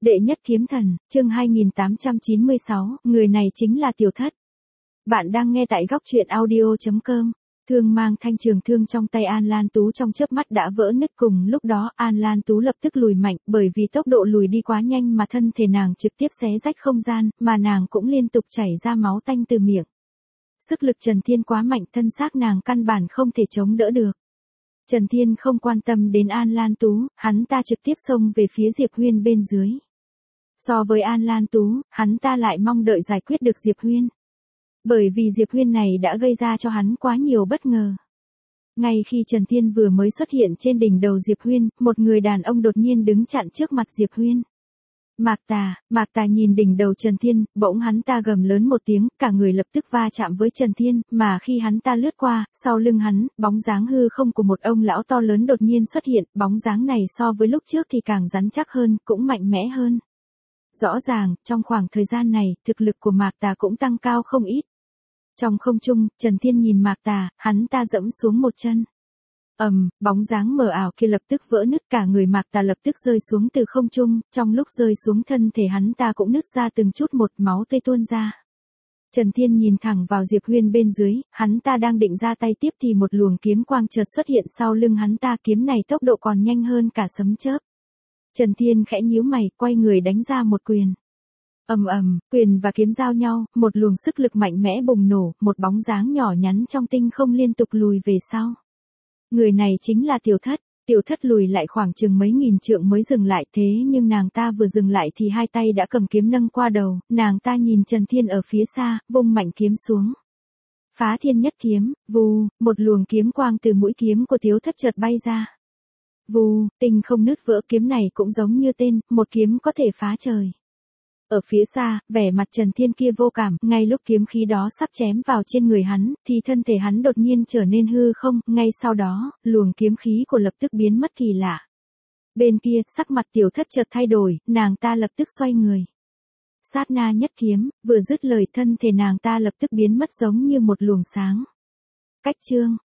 Đệ nhất kiếm thần, chương 2896, người này chính là Tiểu Thất. Bạn đang nghe tại góc truyện audio.com. Thương mang thanh trường thương trong tay An Lan Tú trong chớp mắt đã vỡ nứt, cùng lúc đó An Lan Tú lập tức lùi mạnh, bởi vì tốc độ lùi đi quá nhanh mà thân thể nàng trực tiếp xé rách không gian, mà nàng cũng liên tục chảy ra máu tanh từ miệng. Sức lực Trần Thiên quá mạnh, thân xác nàng căn bản không thể chống đỡ được. Trần Thiên không quan tâm đến An Lan Tú, hắn ta trực tiếp xông về phía Diệp Huyên bên dưới. So với An Lan Tú, hắn ta lại mong đợi giải quyết được Diệp Huyên. Bởi vì Diệp Huyên này đã gây ra cho hắn quá nhiều bất ngờ. Ngay khi Trần Thiên vừa mới xuất hiện trên đỉnh đầu Diệp Huyên, một người đàn ông đột nhiên đứng chặn trước mặt Diệp Huyên. Mạc Tà nhìn đỉnh đầu Trần Thiên, bỗng hắn ta gầm lớn một tiếng, cả người lập tức va chạm với Trần Thiên, mà khi hắn ta lướt qua, sau lưng hắn, bóng dáng hư không của một ông lão to lớn đột nhiên xuất hiện, bóng dáng này so với lúc trước thì càng rắn chắc hơn, cũng mạnh mẽ hơn. Rõ ràng, trong khoảng thời gian này, thực lực của Mạc Tà cũng tăng cao không ít. Trong không trung, Trần Thiên nhìn Mạc Tà, hắn ta giẫm xuống một chân. Bóng dáng mờ ảo kia lập tức vỡ nứt, cả người Mạc Tà lập tức rơi xuống từ không trung, trong lúc rơi xuống thân thể hắn ta cũng nứt ra từng chút một, máu tươi tuôn ra. Trần Thiên nhìn thẳng vào Diệp Huyên bên dưới, hắn ta đang định ra tay tiếp thì một luồng kiếm quang chợt xuất hiện sau lưng hắn ta, kiếm này tốc độ còn nhanh hơn cả sấm chớp. Trần Thiên khẽ nhíu mày, quay người đánh ra một quyền. Quyền và kiếm giao nhau, một luồng sức lực mạnh mẽ bùng nổ, một bóng dáng nhỏ nhắn trong tinh không liên tục lùi về sau. Người này chính là Tiểu Thất. Tiểu Thất lùi lại khoảng chừng mấy nghìn trượng mới dừng lại, thế nhưng nàng ta vừa dừng lại thì hai tay đã cầm kiếm nâng qua đầu, nàng ta nhìn Trần Thiên ở phía xa, vung mạnh kiếm xuống. Phá thiên nhất kiếm, vù, một luồng kiếm quang từ mũi kiếm của Tiểu Thất chợt bay ra. Vù, tinh không nứt vỡ, kiếm này cũng giống như tên, một kiếm có thể phá trời. Ở phía xa, vẻ mặt Trần Thiên kia vô cảm, ngay lúc kiếm khí đó sắp chém vào trên người hắn, thì thân thể hắn đột nhiên trở nên hư không, ngay sau đó, luồng kiếm khí của lập tức biến mất kỳ lạ. Bên kia, sắc mặt Tiểu Thất chợt thay đổi, nàng ta lập tức xoay người. Sát na nhất kiếm, vừa dứt lời thân thể nàng ta lập tức biến mất giống như một luồng sáng. Cách chương,